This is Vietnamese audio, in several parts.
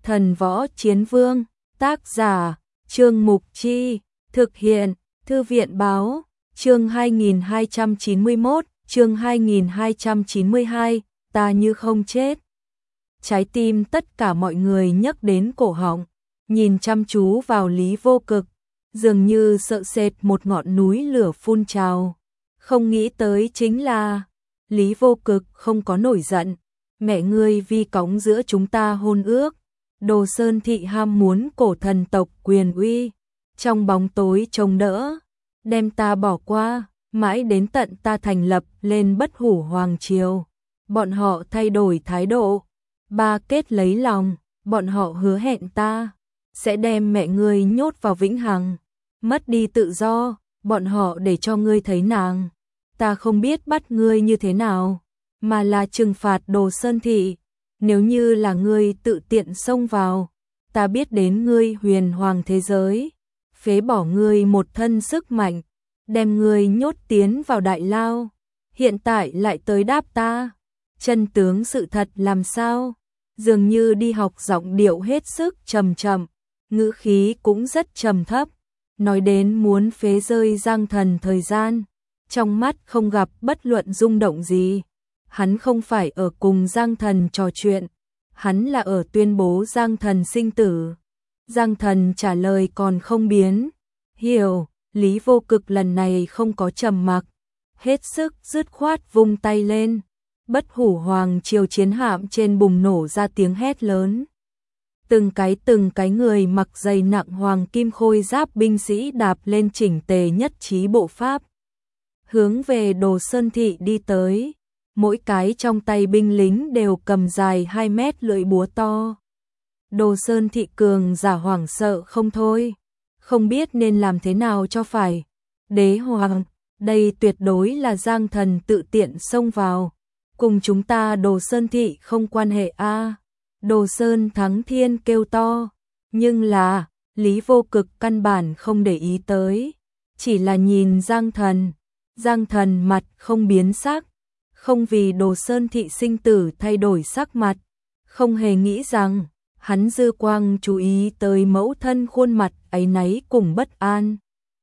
Thần Võ Chiến Vương, tác giả, Trương Mục Chi, thực hiện, Thư viện Báo, chương 2291, chương 2292, ta như không chết. Trái tim tất cả mọi người nhấc đến cổ họng, nhìn chăm chú vào Lý Vô Cực, dường như sợ sệt một ngọn núi lửa phun trào. Không nghĩ tới chính là, Lý Vô Cực không có nổi giận, mẹ ngươi vi cõng giữa chúng ta hôn ước. Đồ Sơn thị ham muốn cổ thần tộc quyền uy, trong bóng tối trông đỡ, đem ta bỏ qua, mãi đến tận ta thành lập lên Bất Hủ Hoàng Triều. Bọn họ thay đổi thái độ, ba kết lấy lòng, bọn họ hứa hẹn ta sẽ đem mẹ ngươi nhốt vào vĩnh hằng, mất đi tự do, bọn họ để cho ngươi thấy nàng. Ta không biết bắt ngươi như thế nào, mà là trừng phạt Đồ Sơn thị. Nếu như là ngươi tự tiện xông vào, ta biết đến ngươi huyền hoàng thế giới, phế bỏ ngươi một thân sức mạnh, đem ngươi nhốt tiến vào đại lao. Hiện tại lại tới đáp ta, chân tướng sự thật làm sao? Dường như đi học giọng điệu hết sức trầm trầm, ngữ khí cũng rất trầm thấp, nói đến muốn phế rơi Giang Thần thời gian, trong mắt không gặp bất luận rung động gì. Hắn không phải ở cùng Giang Thần trò chuyện, hắn là ở tuyên bố Giang Thần sinh tử. Giang Thần trả lời còn không biến. Hiểu, Lý Vô Cực lần này không có trầm mặc, hết sức dứt khoát vung tay lên. Bất Hủ Hoàng Triều chiến hạm trên bùng nổ ra tiếng hét lớn. Từng cái người mặc dày nặng hoàng kim khôi giáp binh sĩ đạp lên chỉnh tề nhất trí bộ pháp, hướng về Đồ Sơn thị đi tới. Mỗi cái trong tay binh lính đều cầm dài 2 mét lưỡi búa to. Đồ Sơn thị cường giả hoảng sợ không thôi, không biết nên làm thế nào cho phải. Đế hoàng, đây tuyệt đối là Giang Thần tự tiện xông vào, cùng chúng ta Đồ Sơn thị không quan hệ a. Đồ Sơn Thắng Thiên kêu to, nhưng là Lý Vô Cực căn bản không để ý tới, chỉ là nhìn Giang Thần. Giang Thần mặt không biến sắc, không vì Đồ Sơn thị sinh tử thay đổi sắc mặt, không hề nghĩ rằng hắn dư quang chú ý tới mẫu thân khuôn mặt áy náy cùng bất an.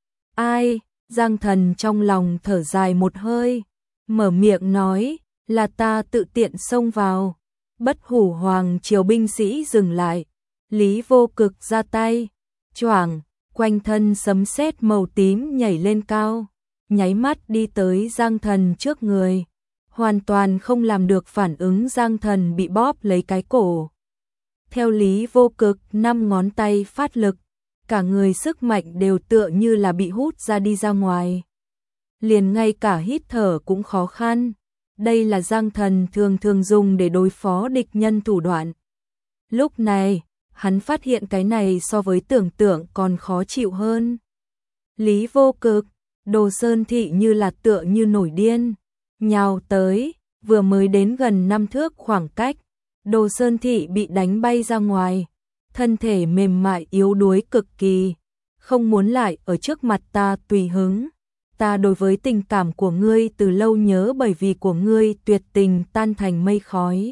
Ai? Giang Thần trong lòng thở dài một hơi, mở miệng nói, là ta tự tiện xông vào. Bất Hủ Hoàng Triều binh sĩ dừng lại, Lý Vô Cực ra tay, choảng, quanh thân sấm sét màu tím nhảy lên cao, nháy mắt đi tới Giang Thần trước người. Hoàn toàn không làm được phản ứng, Giang Thần bị bóp lấy cái cổ. Theo Lý Vô Cực 5 ngón tay phát lực, cả người sức mạnh đều tựa như là bị hút ra đi ra ngoài. Liền ngay cả hít thở cũng khó khăn. Đây là Giang Thần thường dùng để đối phó địch nhân thủ đoạn. Lúc này, hắn phát hiện cái này so với tưởng tượng còn khó chịu hơn. Lý Vô Cực, Đồ Sơn thị như là tựa như nổi điên, nhào tới, vừa mới đến gần 5 thước khoảng cách, Đồ Sơn thị bị đánh bay ra ngoài, thân thể mềm mại yếu đuối cực kỳ, không muốn lại ở trước mặt ta tùy hứng. Ta đối với tình cảm của ngươi từ lâu nhớ, bởi vì của ngươi tuyệt tình tan thành mây khói.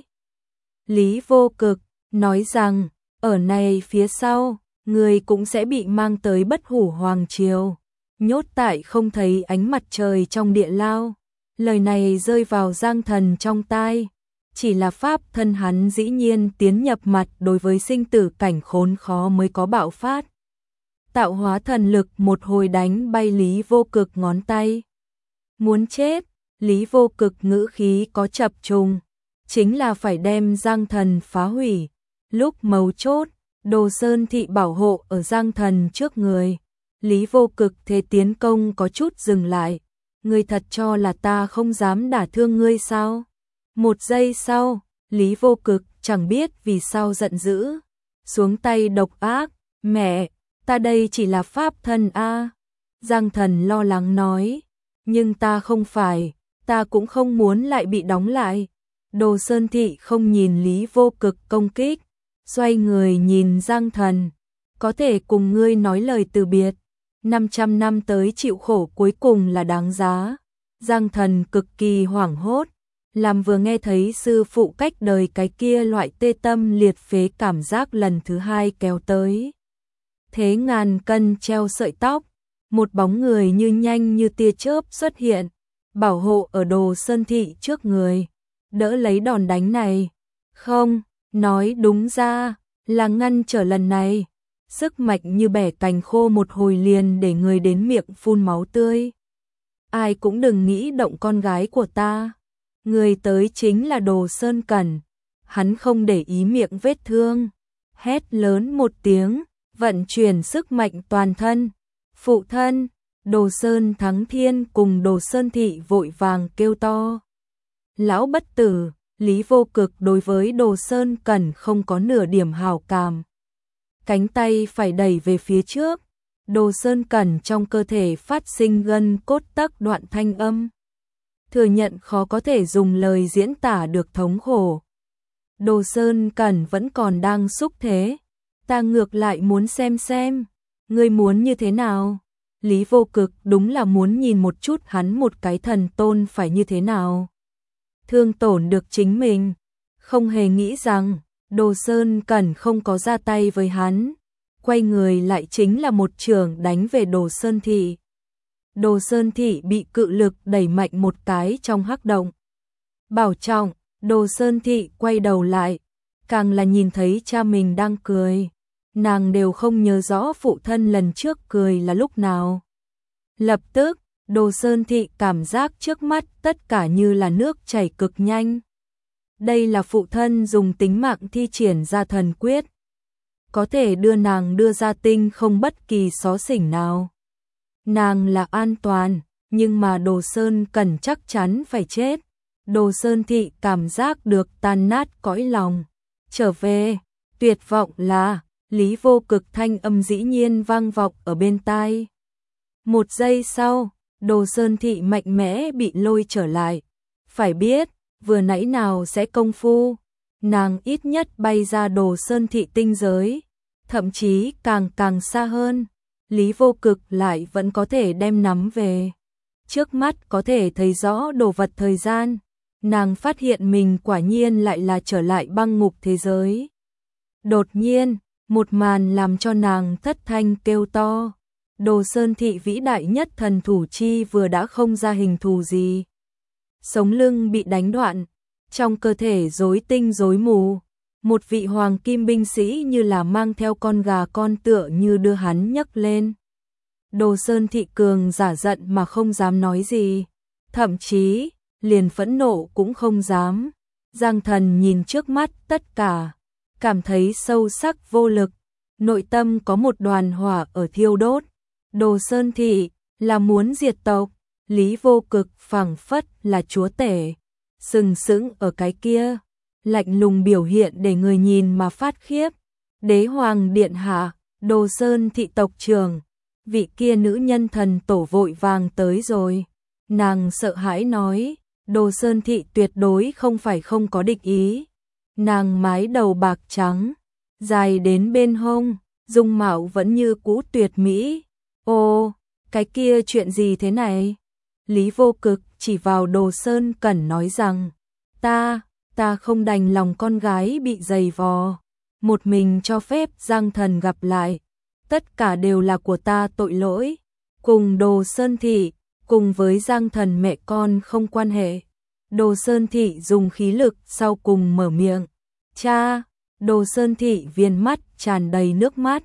Lý Vô Cực nói rằng, ở này phía sau, ngươi cũng sẽ bị mang tới Bất Hủ Hoàng Triều, nhốt tại không thấy ánh mặt trời trong địa lao. Lời này rơi vào Giang Thần trong tai, chỉ là pháp thân hắn dĩ nhiên tiến nhập mặt đối với sinh tử cảnh khốn khó mới có bạo phát. Tạo hóa thần lực một hồi đánh bay Lý Vô Cực ngón tay. Muốn chết, Lý Vô Cực ngữ khí có chập trùng, chính là phải đem Giang Thần phá hủy. Lúc mấu chốt, Đồ Sơn thị bảo hộ ở Giang Thần trước người, Lý Vô Cực thế tiến công có chút dừng lại. Ngươi thật cho là ta không dám đả thương ngươi sao? Một giây sau, Lý Vô Cực chẳng biết vì sao giận dữ, xuống tay độc ác. Mẹ, ta đây chỉ là pháp thân a. Giang Thần lo lắng nói, nhưng ta không phải, ta cũng không muốn lại bị đóng lại. Đồ Sơn thị không nhìn Lý Vô Cực công kích, xoay người nhìn Giang Thần, có thể cùng ngươi nói lời từ biệt. 500 năm tới chịu khổ cuối cùng là đáng giá. Giang Thần cực kỳ hoảng hốt, làm vừa nghe thấy sư phụ cách đời cái kia loại tê tâm liệt phế cảm giác lần thứ hai kéo tới. Thế ngàn cân treo sợi tóc, một bóng người như nhanh như tia chớp xuất hiện, bảo hộ ở Đồ Sơn Thị trước người, đỡ lấy đòn đánh này. Không, nói đúng ra là ngăn trở lần này. Sức mạnh như bẻ cành khô một hồi liền để người đến miệng phun máu tươi. Ai cũng đừng nghĩ động con gái của ta. Người tới chính là Đồ Sơn Cẩn. Hắn không để ý miệng vết thương, hét lớn một tiếng, vận chuyển sức mạnh toàn thân. Phụ thân, Đồ Sơn Thắng Thiên cùng Đồ Sơn Thị vội vàng kêu to. Lão bất tử, Lý Vô Cực đối với Đồ Sơn Cẩn không có nửa điểm hảo cảm. Cánh tay phải đẩy về phía trước, Đồ Sơn Cẩn trong cơ thể phát sinh gân cốt tắc đoạn thanh âm. Thừa nhận khó có thể dùng lời diễn tả được thống khổ. Đồ Sơn Cẩn vẫn còn đang xúc thế. Ta ngược lại muốn xem, ngươi muốn như thế nào? Lý Vô Cực đúng là muốn nhìn một chút hắn một cái thần tôn phải như thế nào. Thương tổn được chính mình, không hề nghĩ rằng Đồ Sơn Cẩn không có ra tay với hắn. Quay người lại chính là một chưởng đánh về Đồ Sơn Thị. Đồ Sơn Thị bị cự lực đẩy mạnh một cái trong hắc động. Bảo trọng, Đồ Sơn Thị quay đầu lại, càng là nhìn thấy cha mình đang cười. Nàng đều không nhớ rõ phụ thân lần trước cười là lúc nào. Lập tức, Đồ Sơn Thị cảm giác trước mắt tất cả như là nước chảy cực nhanh. Đây là phụ thân dùng tính mạng thi triển ra thần quyết. Có thể đưa nàng đưa ra tinh không bất kỳ xó xỉnh nào. Nàng là an toàn, nhưng mà Đồ Sơn Cẩn chắc chắn phải chết. Đồ Sơn Thị cảm giác được tan nát cõi lòng. Trở về, tuyệt vọng là, Lý Vô Cực thanh âm dĩ nhiên vang vọng ở bên tai. Một giây sau, Đồ Sơn Thị mạnh mẽ bị lôi trở lại. Phải biết, vừa nãy nào sẽ công phu, nàng ít nhất bay ra Đồ Sơn Thị tinh giới, thậm chí càng xa hơn. Lý Vô Cực lại vẫn có thể đem nắm về. Trước mắt có thể thấy rõ đồ vật thời gian, nàng phát hiện mình quả nhiên lại là trở lại băng ngục thế giới. Đột nhiên, một màn làm cho nàng thất thanh kêu to. Đồ Sơn Thị vĩ đại nhất thần thủ chi vừa đã không ra hình thù gì. Sống lưng bị đánh đoạn, trong cơ thể rối tinh rối mù. Một vị hoàng kim binh sĩ như là mang theo con gà con tựa như đưa hắn nhấc lên. Đồ Sơn Thị cường giả giận mà không dám nói gì. Thậm chí, liền phẫn nộ cũng không dám. Giang Thần nhìn trước mắt tất cả, cảm thấy sâu sắc vô lực. Nội tâm có một đoàn hỏa ở thiêu đốt. Đồ Sơn Thị là muốn diệt tộc. Lý Vô Cực phảng phất là chúa tể, sừng sững ở cái kia, lạnh lùng biểu hiện để người nhìn mà phát khiếp. Đế hoàng điện hạ, Đồ Sơn Thị tộc trưởng, vị kia nữ nhân thần tổ vội vàng tới rồi. Nàng sợ hãi nói, Đồ Sơn Thị tuyệt đối không phải không có địch ý. Nàng mái đầu bạc trắng, dài đến bên hông, dung mạo vẫn như cũ tuyệt mỹ. Ô, cái kia chuyện gì thế này? Lý Vô Cực chỉ vào Đồ Sơn Cẩn nói rằng, ta không đành lòng con gái bị dày vò. Một mình cho phép Giang Thần gặp lại. Tất cả đều là của ta tội lỗi. Cùng Đồ Sơn Thị, cùng với Giang Thần mẹ con không quan hệ. Đồ Sơn Thị dùng khí lực sau cùng mở miệng. Cha, Đồ Sơn Thị viền mắt tràn đầy nước mắt.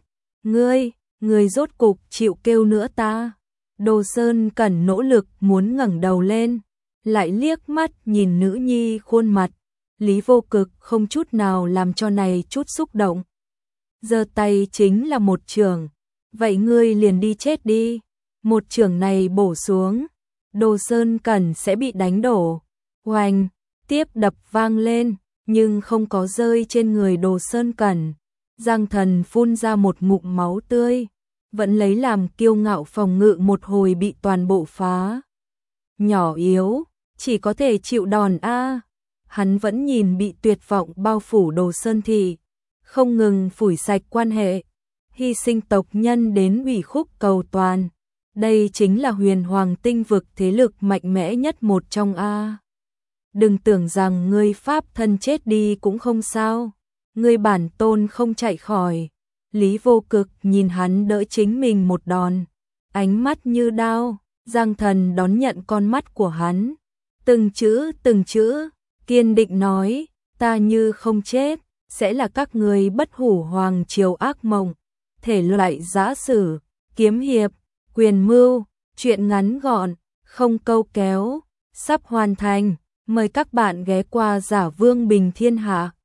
Ngươi rốt cục chịu kêu nữa ta. Đồ Sơn Cẩn nỗ lực muốn ngẩng đầu lên, lại liếc mắt nhìn nữ nhi khuôn mặt. Lý Vô Cực không chút nào làm cho này chút xúc động. Giơ tay chính là một chưởng. Vậy ngươi liền đi chết đi. Một chưởng này bổ xuống, Đồ Sơn Cẩn sẽ bị đánh đổ. Oanh, tiếp đập vang lên, nhưng không có rơi trên người Đồ Sơn Cẩn. Giang Thần phun ra một ngụm máu tươi, vẫn lấy làm kiêu ngạo phòng ngự một hồi bị toàn bộ phá. Nhỏ yếu, chỉ có thể chịu đòn a. Hắn vẫn nhìn bị tuyệt vọng bao phủ Đồ Sơn Thị, không ngừng phủi sạch quan hệ, hy sinh tộc nhân đến ủy khúc cầu toàn. Đây chính là Huyền Hoàng tinh vực thế lực mạnh mẽ nhất một trong a. đừng tưởng rằng ngươi pháp thân chết đi cũng không sao, ngươi bản tôn không chạy khỏi. Lý Vô Cực nhìn hắn đỡ chính mình một đòn, ánh mắt như đao, Giang Thần đón nhận con mắt của hắn, từng chữ, kiên định nói, ta như không chết, sẽ là các người bất hủ hoàng triều ác mộng, thể loại giã sử, kiếm hiệp, quyền mưu, truyện ngắn gọn, không câu kéo, sắp hoàn thành, mời các bạn ghé qua Giả Vương Bình Thiên Hạ.